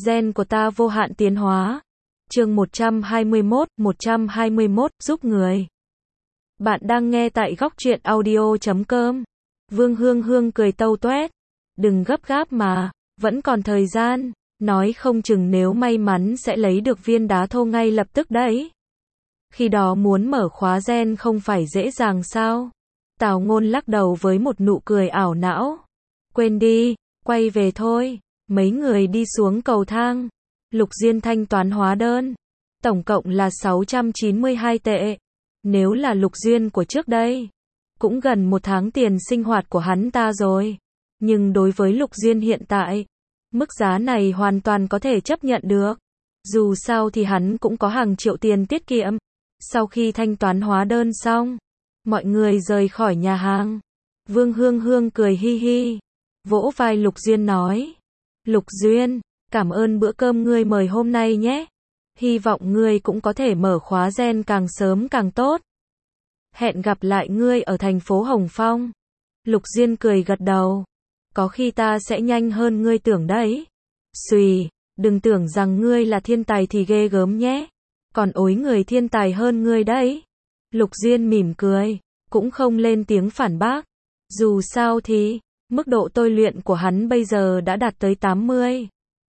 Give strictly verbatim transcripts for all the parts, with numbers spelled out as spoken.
Gen của ta vô hạn tiến hóa. Chương một trăm hai mươi mốt, một trăm hai mươi mốt, giúp người. Bạn đang nghe tại góc truyện audio chấm com. Vương Hương Hương cười tâu tuét. Đừng gấp gáp mà, vẫn còn thời gian, nói không chừng nếu may mắn sẽ lấy được viên đá thô ngay lập tức đấy. Khi đó muốn mở khóa gen không phải dễ dàng sao? Tào Ngôn lắc đầu với một nụ cười ảo não. Quên đi, quay về thôi. Mấy người đi xuống cầu thang. Lục Diên thanh toán hóa đơn. Tổng cộng là sáu trăm chín mươi hai tệ. Nếu là Lục Duyên của trước đây, cũng gần một tháng tiền sinh hoạt của hắn ta rồi. Nhưng đối với Lục Duyên hiện tại, mức giá này hoàn toàn có thể chấp nhận được. Dù sao thì hắn cũng có hàng triệu tiền tiết kiệm. Sau khi thanh toán hóa đơn xong, mọi người rời khỏi nhà hàng. Vương Hương Hương cười hi hi, vỗ vai Lục Duyên nói. Lục Duyên, cảm ơn bữa cơm ngươi mời hôm nay nhé. Hy vọng ngươi cũng có thể mở khóa gen càng sớm càng tốt. Hẹn gặp lại ngươi ở thành phố Hồng Phong. Lục Duyên cười gật đầu. Có khi ta sẽ nhanh hơn ngươi tưởng đấy. Xùy, đừng tưởng rằng ngươi là thiên tài thì ghê gớm nhé. Còn ối người thiên tài hơn ngươi đấy. Lục Duyên mỉm cười, cũng không lên tiếng phản bác. Dù sao thì, mức độ tôi luyện của hắn bây giờ đã đạt tới tám mươi.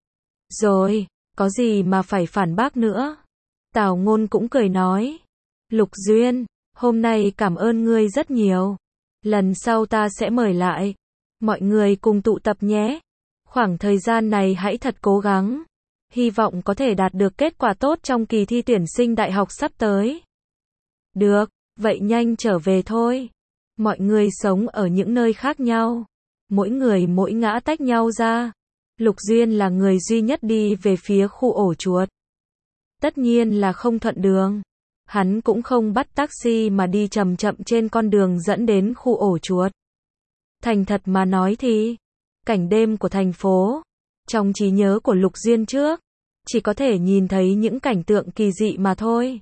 Rồi, có gì mà phải phản bác nữa. Tào Ngôn cũng cười nói. Lục Duyên, hôm nay cảm ơn ngươi rất nhiều. Lần sau ta sẽ mời lại. Mọi người cùng tụ tập nhé. Khoảng thời gian này hãy thật cố gắng. Hy vọng có thể đạt được kết quả tốt trong kỳ thi tuyển sinh đại học sắp tới. Được, vậy nhanh trở về thôi. Mọi người sống ở những nơi khác nhau. Mỗi người mỗi ngã tách nhau ra. Lục Duyên là người duy nhất đi về phía khu ổ chuột. Tất nhiên là không thuận đường. Hắn cũng không bắt taxi mà đi chậm chậm trên con đường dẫn đến khu ổ chuột. Thành thật mà nói thì, cảnh đêm của thành phố, trong trí nhớ của Lục Duyên trước, chỉ có thể nhìn thấy những cảnh tượng kỳ dị mà thôi.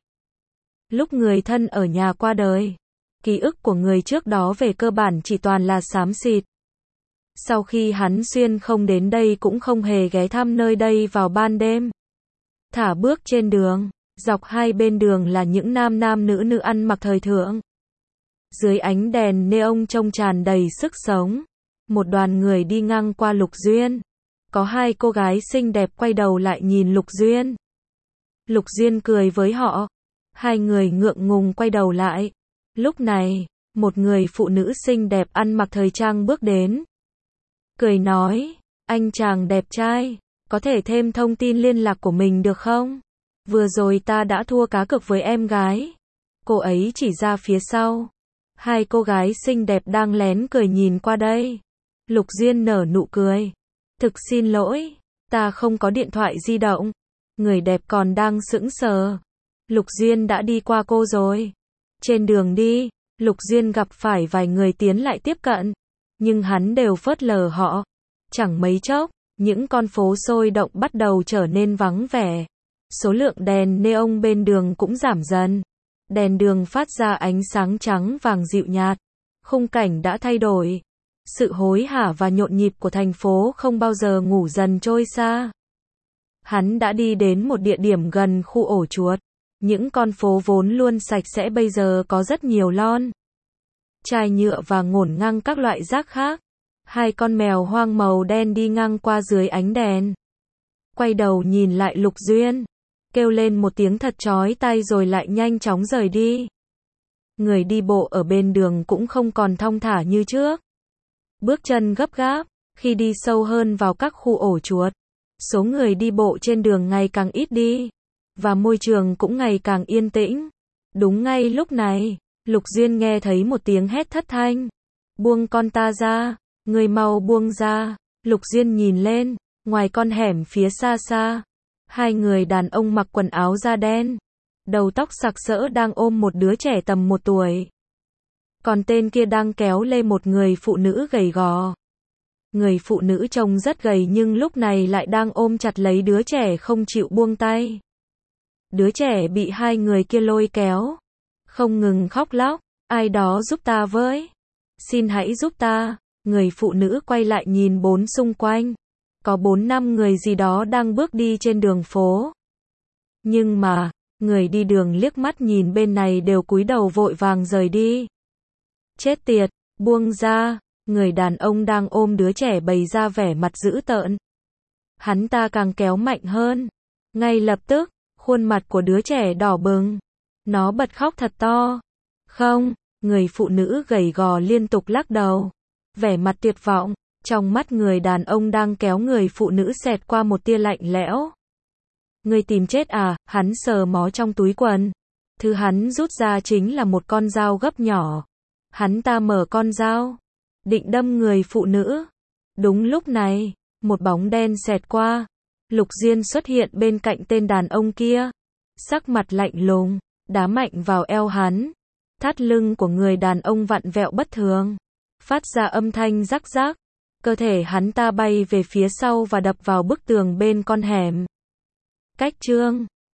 Lúc người thân ở nhà qua đời, ký ức của người trước đó về cơ bản chỉ toàn là xám xịt. Sau khi hắn xuyên không đến đây cũng không hề ghé thăm nơi đây vào ban đêm. Thả bước trên đường, dọc hai bên đường là những nam nam nữ nữ ăn mặc thời thượng. Dưới ánh đèn neon trông tràn đầy sức sống. Một đoàn người đi ngang qua Lục Duyên. Có hai cô gái xinh đẹp quay đầu lại nhìn Lục Duyên. Lục Duyên cười với họ. Hai người ngượng ngùng quay đầu lại. Lúc này, một người phụ nữ xinh đẹp ăn mặc thời trang bước đến. Cười nói, anh chàng đẹp trai, có thể thêm thông tin liên lạc của mình được không? Vừa rồi ta đã thua cá cược với em gái. Cô ấy chỉ ra phía sau. Hai cô gái xinh đẹp đang lén cười nhìn qua đây. Lục Duyên nở nụ cười. Thực xin lỗi, ta không có điện thoại di động. Người đẹp còn đang sững sờ. Lục Duyên đã đi qua cô rồi. Trên đường đi, Lục Duyên gặp phải vài người tiến lại tiếp cận. Nhưng hắn đều phớt lờ họ. Chẳng mấy chốc, những con phố sôi động bắt đầu trở nên vắng vẻ. Số lượng đèn neon bên đường cũng giảm dần. Đèn đường phát ra ánh sáng trắng vàng dịu nhạt. Khung cảnh đã thay đổi. Sự hối hả và nhộn nhịp của thành phố không bao giờ ngủ dần trôi xa. Hắn đã đi đến một địa điểm gần khu ổ chuột. Những con phố vốn luôn sạch sẽ bây giờ có rất nhiều lon, chai nhựa và ngổn ngang các loại rác khác. Hai con mèo hoang màu đen đi ngang qua dưới ánh đèn. Quay đầu nhìn lại Lục Duyên. Kêu lên một tiếng thật chói tai rồi lại nhanh chóng rời đi. Người đi bộ ở bên đường cũng không còn thong thả như trước. Bước chân gấp gáp, khi đi sâu hơn vào các khu ổ chuột. Số người đi bộ trên đường ngày càng ít đi. Và môi trường cũng ngày càng yên tĩnh. Đúng ngay lúc này, Lục Duyên nghe thấy một tiếng hét thất thanh. Buông con ta ra, người mau buông ra. Lục Duyên nhìn lên, ngoài con hẻm phía xa xa. Hai người đàn ông mặc quần áo da đen. Đầu tóc sặc sỡ đang ôm một đứa trẻ tầm một tuổi. Còn tên kia đang kéo lê một người phụ nữ gầy gò. Người phụ nữ trông rất gầy nhưng lúc này lại đang ôm chặt lấy đứa trẻ không chịu buông tay. Đứa trẻ bị hai người kia lôi kéo. Không ngừng khóc lóc. Ai đó giúp ta với. Xin hãy giúp ta. Người phụ nữ quay lại nhìn bốn xung quanh. có bốn năm người gì đó đang bước đi trên đường phố. Nhưng mà, người đi đường liếc mắt nhìn bên này đều cúi đầu vội vàng rời đi. Chết tiệt, buông ra, người đàn ông đang ôm đứa trẻ bày ra vẻ mặt dữ tợn. Hắn ta càng kéo mạnh hơn. Ngay lập tức, khuôn mặt của đứa trẻ đỏ bừng. Nó bật khóc thật to. Không, người phụ nữ gầy gò liên tục lắc đầu. Vẻ mặt tuyệt vọng, trong mắt người đàn ông đang kéo người phụ nữ xẹt qua một tia lạnh lẽo. Người tìm chết à, hắn sờ mó trong túi quần. Thứ hắn rút ra chính là một con dao gấp nhỏ. Hắn ta mở con dao, định đâm người phụ nữ. Đúng lúc này, một bóng đen xẹt qua. Lục Diên xuất hiện bên cạnh tên đàn ông kia. Sắc mặt lạnh lùng, đá mạnh vào eo hắn. Thắt lưng của người đàn ông vặn vẹo bất thường, phát ra âm thanh rắc rắc. Cơ thể hắn ta bay về phía sau và đập vào bức tường bên con hẻm. Cách chương